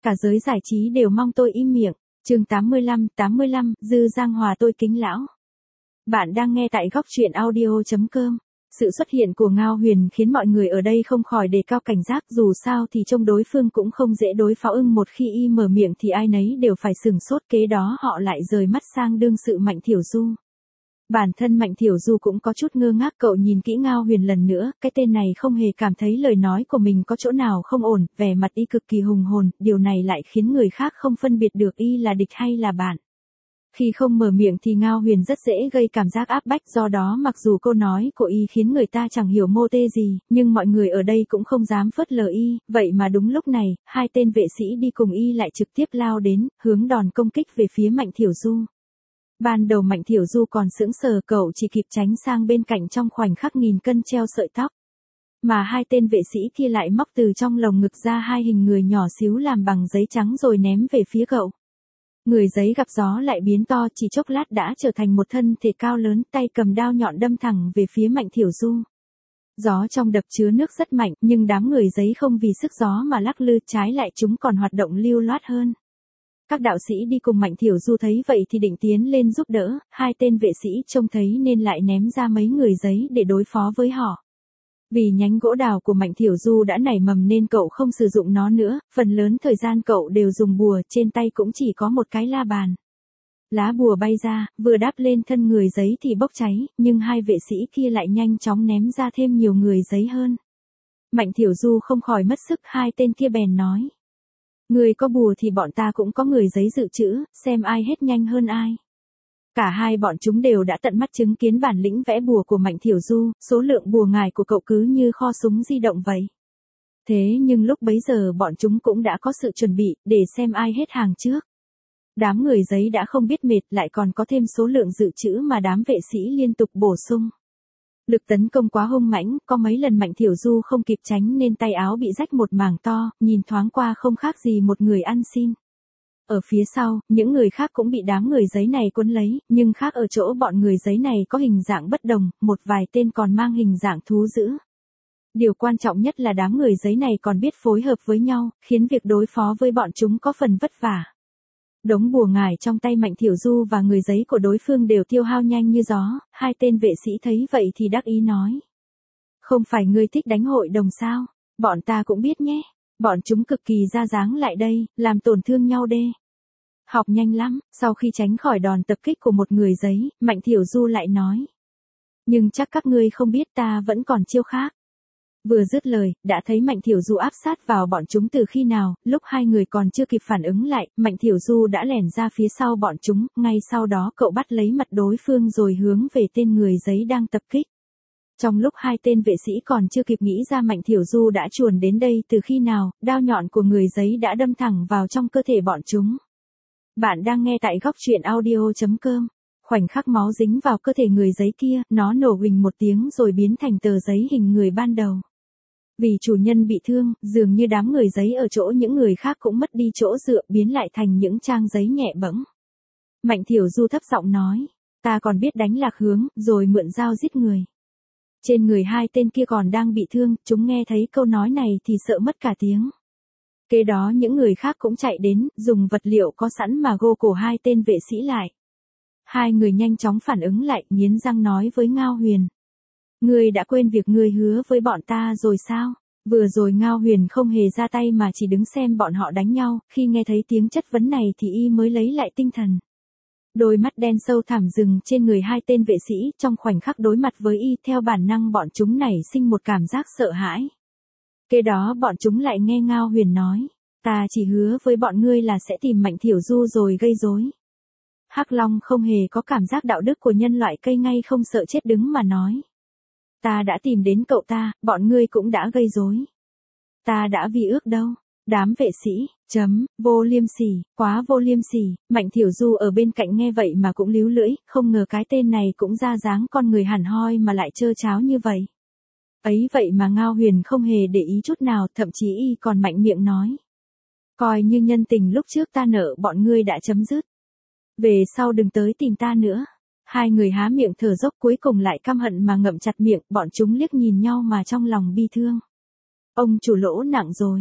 Cả giới giải trí đều mong tôi im miệng. Chương 85, Dư Giang Hòa tôi kính lão. Bạn đang nghe tại góc truyện audio.com. Sự xuất hiện của Ngao Huyền khiến mọi người ở đây không khỏi đề cao cảnh giác, dù sao thì trông đối phương cũng không dễ đối phó, một khi y mở miệng thì ai nấy đều phải sửng sốt, kế đó họ lại rời mắt sang đương sự Mạnh Thiểu Du. Bản thân Mạnh Thiểu Du cũng có chút ngơ ngác, cậu nhìn kỹ Ngao Huyền lần nữa, cái tên này không hề cảm thấy lời nói của mình có chỗ nào không ổn, vẻ mặt y cực kỳ hùng hồn, điều này lại khiến người khác không phân biệt được y là địch hay là bạn. Khi không mở miệng thì Ngao Huyền rất dễ gây cảm giác áp bách, do đó mặc dù câu nói của y khiến người ta chẳng hiểu mô tê gì, nhưng mọi người ở đây cũng không dám phớt lờ y, vậy mà đúng lúc này, hai tên vệ sĩ đi cùng y lại trực tiếp lao đến, hướng đòn công kích về phía Mạnh Thiểu Du. Ban đầu Mạnh Thiểu Du còn sững sờ, cậu chỉ kịp tránh sang bên cạnh trong khoảnh khắc nghìn cân treo sợi tóc. Mà hai tên vệ sĩ kia lại móc từ trong lồng ngực ra hai hình người nhỏ xíu làm bằng giấy trắng rồi ném về phía cậu. Người giấy gặp gió lại biến to, chỉ chốc lát đã trở thành một thân thể cao lớn, tay cầm đao nhọn đâm thẳng về phía Mạnh Thiểu Du. Gió trong đập chứa nước rất mạnh, nhưng đám người giấy không vì sức gió mà lắc lư, trái lại chúng còn hoạt động lưu loát hơn. Các đạo sĩ đi cùng Mạnh Thiểu Du thấy vậy thì định tiến lên giúp đỡ, hai tên vệ sĩ trông thấy nên lại ném ra mấy người giấy để đối phó với họ. Vì nhánh gỗ đào của Mạnh Thiểu Du đã nảy mầm nên cậu không sử dụng nó nữa, phần lớn thời gian cậu đều dùng bùa, trên tay cũng chỉ có một cái la bàn. Lá bùa bay ra, vừa đáp lên thân người giấy thì bốc cháy, nhưng hai vệ sĩ kia lại nhanh chóng ném ra thêm nhiều người giấy hơn. Mạnh Thiểu Du không khỏi mất sức, hai tên kia bèn nói. Người có bùa thì bọn ta cũng có người giấy dự trữ, xem ai hết nhanh hơn ai. Cả hai bọn chúng đều đã tận mắt chứng kiến bản lĩnh vẽ bùa của Mạnh Thiểu Du, số lượng bùa ngải của cậu cứ như kho súng di động vậy. Thế nhưng lúc bấy giờ bọn chúng cũng đã có sự chuẩn bị, để xem ai hết hàng trước. Đám người giấy đã không biết mệt, lại còn có thêm số lượng dự trữ mà đám vệ sĩ liên tục bổ sung. Lực tấn công quá hung mãnh, có mấy lần Mạnh Thiểu Du không kịp tránh nên tay áo bị rách một mảng to, nhìn thoáng qua không khác gì một người ăn xin. Ở phía sau, những người khác cũng bị đám người giấy này cuốn lấy, nhưng khác ở chỗ bọn người giấy này có hình dạng bất đồng, một vài tên còn mang hình dạng thú dữ. Điều quan trọng nhất là đám người giấy này còn biết phối hợp với nhau, khiến việc đối phó với bọn chúng có phần vất vả. Đống bùa ngải trong tay Mạnh Thiểu Du và người giấy của đối phương đều tiêu hao nhanh như gió, hai tên vệ sĩ thấy vậy thì đắc ý nói. Không phải ngươi thích đánh hội đồng sao? Bọn ta cũng biết nhé. Bọn chúng cực kỳ ra dáng lại đây, làm tổn thương nhau đê. Học nhanh lắm, sau khi tránh khỏi đòn tập kích của một người giấy, Mạnh Thiểu Du lại nói. Nhưng chắc các ngươi không biết ta vẫn còn chiêu khác. Vừa dứt lời, đã thấy Mạnh Thiểu Du áp sát vào bọn chúng từ khi nào, lúc hai người còn chưa kịp phản ứng lại, Mạnh Thiểu Du đã lẻn ra phía sau bọn chúng, ngay sau đó cậu bắt lấy mặt đối phương rồi hướng về tên người giấy đang tập kích. Trong lúc hai tên vệ sĩ còn chưa kịp nghĩ ra Mạnh Thiểu Du đã chuồn đến đây từ khi nào, đao nhọn của người giấy đã đâm thẳng vào trong cơ thể bọn chúng. Bạn đang nghe tại góc truyện audio.com. Khoảnh khắc máu dính vào cơ thể người giấy kia, nó nổ huỳnh một tiếng rồi biến thành tờ giấy hình người ban đầu. Vì chủ nhân bị thương, dường như đám người giấy ở chỗ những người khác cũng mất đi chỗ dựa, biến lại thành những trang giấy nhẹ bẫng. Mạnh Thiểu Du thấp giọng nói, ta còn biết đánh lạc hướng, rồi mượn dao giết người. Trên người hai tên kia còn đang bị thương, chúng nghe thấy câu nói này thì sợ mất cả tiếng. Kế đó những người khác cũng chạy đến, dùng vật liệu có sẵn mà gô cổ hai tên vệ sĩ lại. Hai người nhanh chóng phản ứng lại, nghiến răng nói với Ngao Huyền. Ngươi đã quên việc ngươi hứa với bọn ta rồi sao? Vừa rồi Ngao Huyền không hề ra tay mà chỉ đứng xem bọn họ đánh nhau, khi nghe thấy tiếng chất vấn này thì y mới lấy lại tinh thần. Đôi mắt đen sâu thẳm rừng trên người hai tên vệ sĩ, trong khoảnh khắc đối mặt với y, theo bản năng bọn chúng nảy sinh một cảm giác sợ hãi. Kế đó bọn chúng lại nghe Ngao Huyền nói, ta chỉ hứa với bọn ngươi là sẽ tìm Mạnh Thiểu Du rồi gây rối. Hắc Long không hề có cảm giác đạo đức của nhân loại, cây ngay không sợ chết đứng mà nói. Ta đã tìm đến cậu ta, bọn ngươi cũng đã gây rối. Ta đã vi ước đâu. Đám vệ sĩ, vô liêm sỉ, quá vô liêm sỉ. Mạnh Thiểu Du ở bên cạnh nghe vậy mà cũng líu lưỡi, không ngờ cái tên này cũng ra dáng con người hẳn hoi mà lại trơ tráo như vậy. Ấy vậy mà Ngao Huyền không hề để ý chút nào, thậm chí y còn mạnh miệng nói. Coi như nhân tình lúc trước ta nợ bọn ngươi đã chấm dứt. Về sau đừng tới tìm ta nữa. Hai người há miệng thở dốc cuối cùng lại căm hận mà ngậm chặt miệng, bọn chúng liếc nhìn nhau mà trong lòng bi thương. Ông chủ lỗ nặng rồi.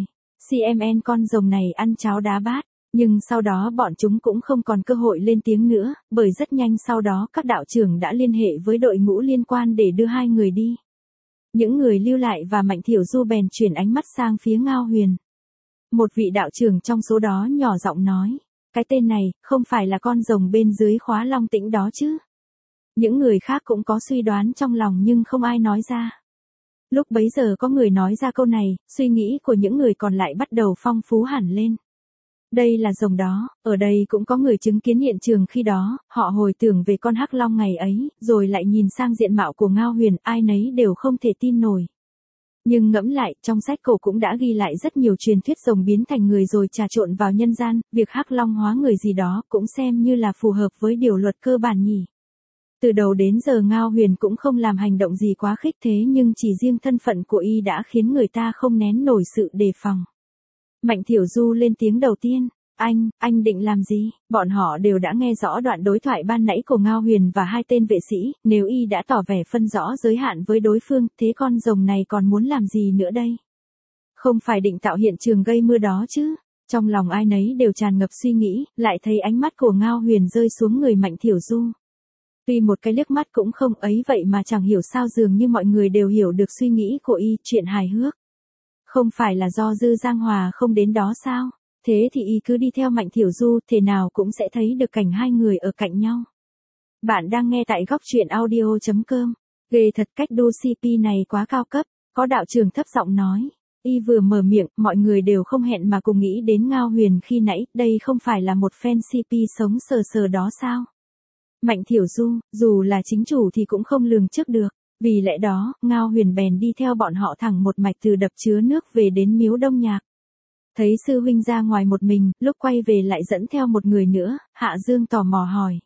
CMN con rồng này ăn cháo đá bát, nhưng sau đó bọn chúng cũng không còn cơ hội lên tiếng nữa, bởi rất nhanh sau đó các đạo trưởng đã liên hệ với đội ngũ liên quan để đưa hai người đi. Những người lưu lại và Mạnh Thiểu Du bèn chuyển ánh mắt sang phía Ngao Huyền. Một vị đạo trưởng trong số đó nhỏ giọng nói, cái tên này, không phải là con rồng bên dưới khóa long tĩnh đó chứ. Những người khác cũng có suy đoán trong lòng nhưng không ai nói ra. Lúc bấy giờ có người nói ra câu này, suy nghĩ của những người còn lại bắt đầu phong phú hẳn lên. Đây là rồng đó, ở đây cũng có người chứng kiến hiện trường khi đó, họ hồi tưởng về con hắc long ngày ấy, rồi lại nhìn sang diện mạo của Ngao Huyền, ai nấy đều không thể tin nổi. Nhưng ngẫm lại, trong sách cổ cũng đã ghi lại rất nhiều truyền thuyết rồng biến thành người rồi trà trộn vào nhân gian, việc hắc long hóa người gì đó cũng xem như là phù hợp với điều luật cơ bản nhỉ. Từ đầu đến giờ Ngao Huyền cũng không làm hành động gì quá khích thế nhưng chỉ riêng thân phận của y đã khiến người ta không nén nổi sự đề phòng. Mạnh Thiểu Du lên tiếng đầu tiên, anh định làm gì? Bọn họ đều đã nghe rõ đoạn đối thoại ban nãy của Ngao Huyền và hai tên vệ sĩ, nếu y đã tỏ vẻ phân rõ giới hạn với đối phương, thế con rồng này còn muốn làm gì nữa đây? Không phải định tạo hiện trường gây mưa đó chứ? Trong lòng ai nấy đều tràn ngập suy nghĩ, lại thấy ánh mắt của Ngao Huyền rơi xuống người Mạnh Thiểu Du. Tuy một cái liếc mắt cũng không ấy vậy mà chẳng hiểu sao dường như mọi người đều hiểu được suy nghĩ của y, chuyện hài hước. Không phải là do Dư Giang Hòa không đến đó sao? Thế thì y cứ đi theo Mạnh Thiểu Du, thế nào cũng sẽ thấy được cảnh hai người ở cạnh nhau. Bạn đang nghe tại góc truyện audio.com. Ghê thật, cách đu CP này quá cao cấp, có đạo trưởng thấp giọng nói. Y vừa mở miệng, mọi người đều không hẹn mà cùng nghĩ đến Ngao Huyền khi nãy, đây không phải là một fan CP sống sờ sờ đó sao? Mạnh Thiểu Du, dù là chính chủ thì cũng không lường trước được. Vì lẽ đó, Ngao Huyền bèn đi theo bọn họ thẳng một mạch từ đập chứa nước về đến miếu Đông Nhạc. Thấy sư huynh ra ngoài một mình, lúc quay về lại dẫn theo một người nữa, Hạ Dương tò mò hỏi.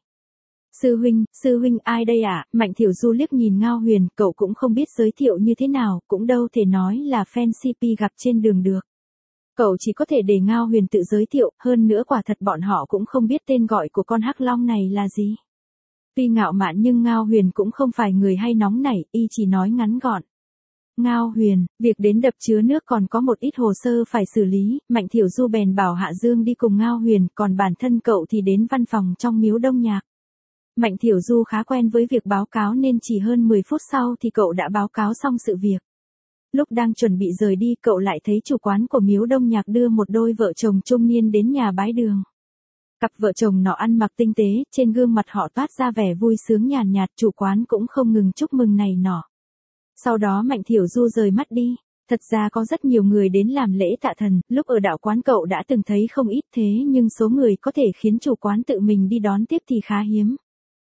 Sư huynh ai đây ạ? Mạnh Thiểu Du liếc nhìn Ngao Huyền, cậu cũng không biết giới thiệu như thế nào, cũng đâu thể nói là fan CP gặp trên đường được. Cậu chỉ có thể để Ngao Huyền tự giới thiệu, hơn nữa quả thật bọn họ cũng không biết tên gọi của con hắc long này là gì. Tuy ngạo mạn nhưng Ngao Huyền cũng không phải người hay nóng nảy, y chỉ nói ngắn gọn. Ngao Huyền, việc đến đập chứa nước còn có một ít hồ sơ phải xử lý, Mạnh Thiểu Du bèn bảo Hạ Dương đi cùng Ngao Huyền, còn bản thân cậu thì đến văn phòng trong miếu Đông Nhạc. Mạnh Thiểu Du khá quen với việc báo cáo nên chỉ hơn 10 phút sau thì cậu đã báo cáo xong sự việc. Lúc đang chuẩn bị rời đi cậu lại thấy chủ quán của miếu Đông Nhạc đưa một đôi vợ chồng trung niên đến nhà bái đường. Cặp vợ chồng nọ ăn mặc tinh tế, trên gương mặt họ toát ra vẻ vui sướng nhàn nhạt, chủ quán cũng không ngừng chúc mừng này nọ. Sau đó Mạnh Thiểu Du rời mắt đi. Thật ra có rất nhiều người đến làm lễ tạ thần, lúc ở đạo quán cậu đã từng thấy không ít thế nhưng số người có thể khiến chủ quán tự mình đi đón tiếp thì khá hiếm.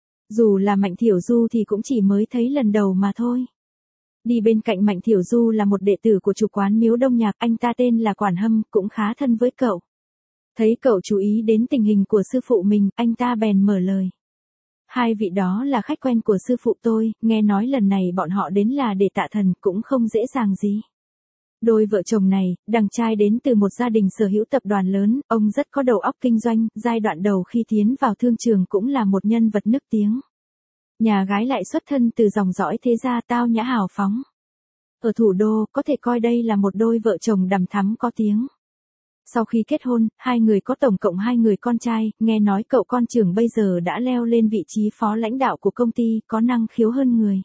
Dù là Mạnh Thiểu Du thì cũng chỉ mới thấy lần đầu mà thôi. Đi bên cạnh Mạnh Thiểu Du là một đệ tử của chủ quán miếu Đông Nhạc, anh ta tên là Quản Hâm, cũng khá thân với cậu. Thấy cậu chú ý đến tình hình của sư phụ mình, anh ta bèn mở lời. Hai vị đó là khách quen của sư phụ tôi, nghe nói lần này bọn họ đến là để tạ thần, cũng không dễ dàng gì. Đôi vợ chồng này, đằng trai đến từ một gia đình sở hữu tập đoàn lớn, ông rất có đầu óc kinh doanh, giai đoạn đầu khi tiến vào thương trường cũng là một nhân vật nức tiếng. Nhà gái lại xuất thân từ dòng dõi thế gia tao nhã hào phóng. Ở thủ đô, có thể coi đây là một đôi vợ chồng đằm thắm có tiếng. Sau khi kết hôn, hai người có tổng cộng 2 người con trai, nghe nói cậu con trưởng bây giờ đã leo lên vị trí phó lãnh đạo của công ty, có năng khiếu hơn người.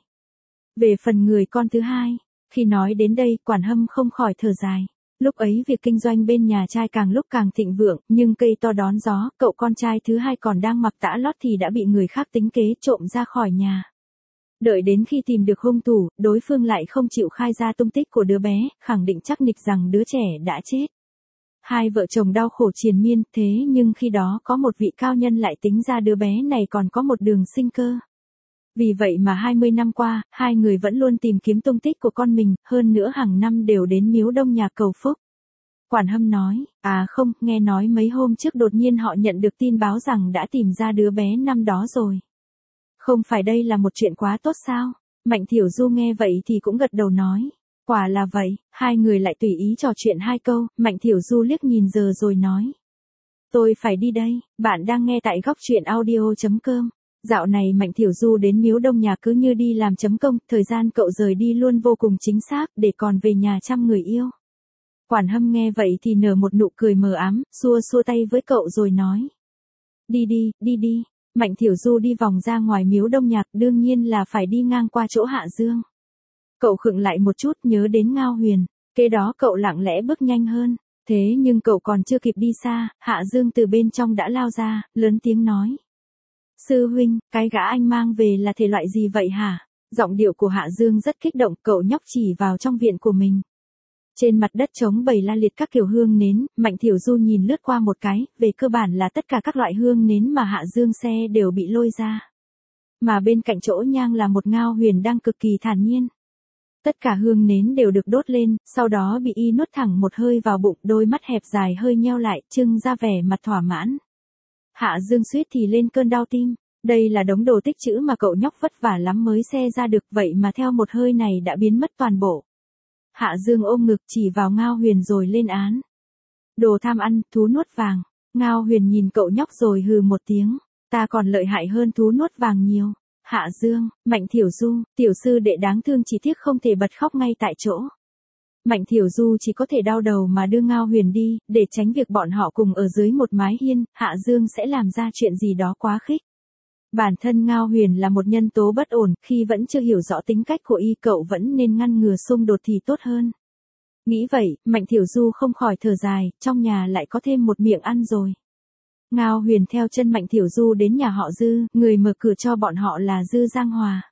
Về phần người con thứ hai, khi nói đến đây, Quản Hâm không khỏi thở dài. Lúc ấy việc kinh doanh bên nhà trai càng lúc càng thịnh vượng, nhưng cây to đón gió, cậu con trai thứ hai còn đang mặc tã lót thì đã bị người khác tính kế trộm ra khỏi nhà. Đợi đến khi tìm được hung thủ, đối phương lại không chịu khai ra tung tích của đứa bé, khẳng định chắc nịch rằng đứa trẻ đã chết. Hai vợ chồng đau khổ triền miên, thế nhưng khi đó có một vị cao nhân lại tính ra đứa bé này còn có một đường sinh cơ. Vì vậy mà 20 năm qua, hai người vẫn luôn tìm kiếm tung tích của con mình, hơn nữa hàng năm đều đến miếu Đông Nhạc cầu phúc. Quản Hâm nói, không, nghe nói mấy hôm trước đột nhiên họ nhận được tin báo rằng đã tìm ra đứa bé năm đó rồi. Không phải đây là một chuyện quá tốt sao? Mạnh Thiểu Du nghe vậy thì cũng gật đầu nói. Quả là vậy, hai người lại tùy ý trò chuyện 2 câu, Mạnh Thiểu Du liếc nhìn giờ rồi nói. Tôi phải đi đây, bạn đang nghe tại góc truyện audio.com. Dạo này Mạnh Thiểu Du đến miếu Đông Nhạc cứ như đi làm chấm công, thời gian cậu rời đi luôn vô cùng chính xác để còn về nhà chăm người yêu. Quản Hâm nghe vậy thì nở một nụ cười mờ ám, xua xua tay với cậu rồi nói. Đi đi, đi đi. Mạnh Thiểu Du đi vòng ra ngoài miếu Đông Nhạc, đương nhiên là phải đi ngang qua chỗ Hạ Dương. Cậu khựng lại một chút nhớ đến Ngao Huyền, kế đó cậu lặng lẽ bước nhanh hơn. Thế nhưng cậu còn chưa kịp đi xa, Hạ Dương từ bên trong đã lao ra, lớn tiếng nói. Sư huynh, cái gã anh mang về là thể loại gì vậy hả? Giọng điệu của Hạ Dương rất kích động, cậu nhóc chỉ vào trong viện của mình. Trên mặt đất trống bày la liệt các kiểu hương nến, Mạnh Thiểu Du nhìn lướt qua một cái, về cơ bản là tất cả các loại hương nến mà Hạ Dương xe đều bị lôi ra. Mà bên cạnh chỗ nhang là một Ngao Huyền đang cực kỳ thản nhiên. Tất cả hương nến đều được đốt lên, sau đó bị y nuốt thẳng một hơi vào bụng, đôi mắt hẹp dài hơi nheo lại, trưng ra vẻ mặt thỏa mãn. Hạ Dương suýt thì lên cơn đau tim, đây là đống đồ tích trữ mà cậu nhóc vất vả lắm mới xe ra được, vậy mà theo một hơi này đã biến mất toàn bộ. Hạ Dương ôm ngực chỉ vào Ngao Huyền rồi lên án. Đồ tham ăn, thú nuốt vàng. Ngao Huyền nhìn cậu nhóc rồi hừ một tiếng, ta còn lợi hại hơn thú nuốt vàng nhiều. Hạ Dương, Mạnh Thiểu Du, tiểu sư đệ đáng thương chỉ tiếc không thể bật khóc ngay tại chỗ. Mạnh Thiểu Du chỉ có thể đau đầu mà đưa Ngao Huyền đi, để tránh việc bọn họ cùng ở dưới một mái hiên, Hạ Dương sẽ làm ra chuyện gì đó quá khích. Bản thân Ngao Huyền là một nhân tố bất ổn, khi vẫn chưa hiểu rõ tính cách của y cậu vẫn nên ngăn ngừa xung đột thì tốt hơn. Nghĩ vậy, Mạnh Thiểu Du không khỏi thở dài, trong nhà lại có thêm một miệng ăn rồi. Ngao Huyền theo chân Mạnh Thiểu Du đến nhà họ Dư, người mở cửa cho bọn họ là Dư Giang Hòa.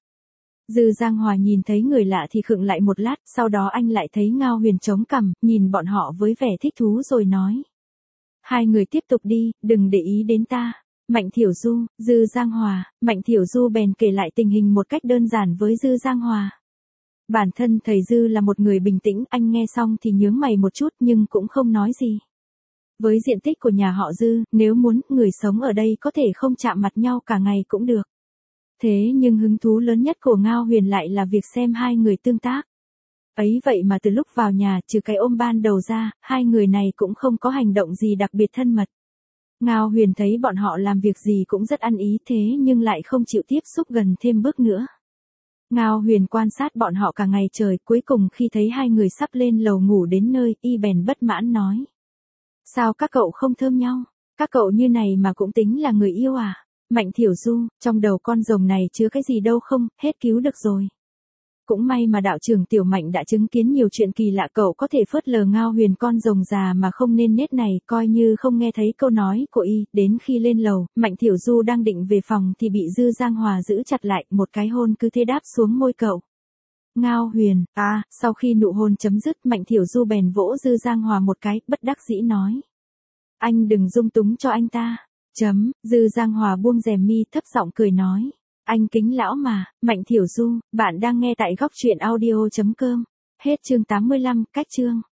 Dư Giang Hòa nhìn thấy người lạ thì khựng lại một lát, sau đó anh lại thấy Ngao Huyền chống cằm, nhìn bọn họ với vẻ thích thú rồi nói. Hai người tiếp tục đi, đừng để ý đến ta. Mạnh Thiểu Du, Dư Giang Hòa, Mạnh Thiểu Du bèn kể lại tình hình một cách đơn giản với Dư Giang Hòa. Bản thân thầy Dư là một người bình tĩnh, anh nghe xong thì nhướng mày một chút nhưng cũng không nói gì. Với diện tích của nhà họ Dư, nếu muốn, người sống ở đây có thể không chạm mặt nhau cả ngày cũng được. Thế nhưng hứng thú lớn nhất của Ngao Huyền lại là việc xem hai người tương tác. Ấy vậy mà từ lúc vào nhà, trừ cái ôm ban đầu ra, hai người này cũng không có hành động gì đặc biệt thân mật. Ngao Huyền thấy bọn họ làm việc gì cũng rất ăn ý thế nhưng lại không chịu tiếp xúc gần thêm bước nữa. Ngao Huyền quan sát bọn họ cả ngày trời, cuối cùng khi thấy hai người sắp lên lầu ngủ đến nơi, y bèn bất mãn nói. Sao các cậu không thơm nhau? Các cậu như này mà cũng tính là người yêu à? Mạnh Thiểu Du, trong đầu con rồng này chứa cái gì đâu không, hết cứu được rồi. Cũng may mà đạo trưởng Tiểu Mạnh đã chứng kiến nhiều chuyện kỳ lạ, cậu có thể phớt lờ Ngao Huyền con rồng già mà không nên nết này, coi như không nghe thấy câu nói của y. Đến khi lên lầu, Mạnh Thiểu Du đang định về phòng thì bị Dư Giang Hòa giữ chặt lại, một cái hôn cứ thế đáp xuống môi cậu. Ngao Huyền, sau khi nụ hôn chấm dứt, Mạnh Thiểu Du bèn vỗ Dư Giang Hòa một cái, bất đắc dĩ nói. Anh đừng dung túng cho anh ta. Dư Giang Hòa buông rèm mi thấp giọng cười nói. Anh kính lão mà. Mạnh Thiểu Du, bạn đang nghe tại góc truyện audio.com. Hết chương 85, cách chương.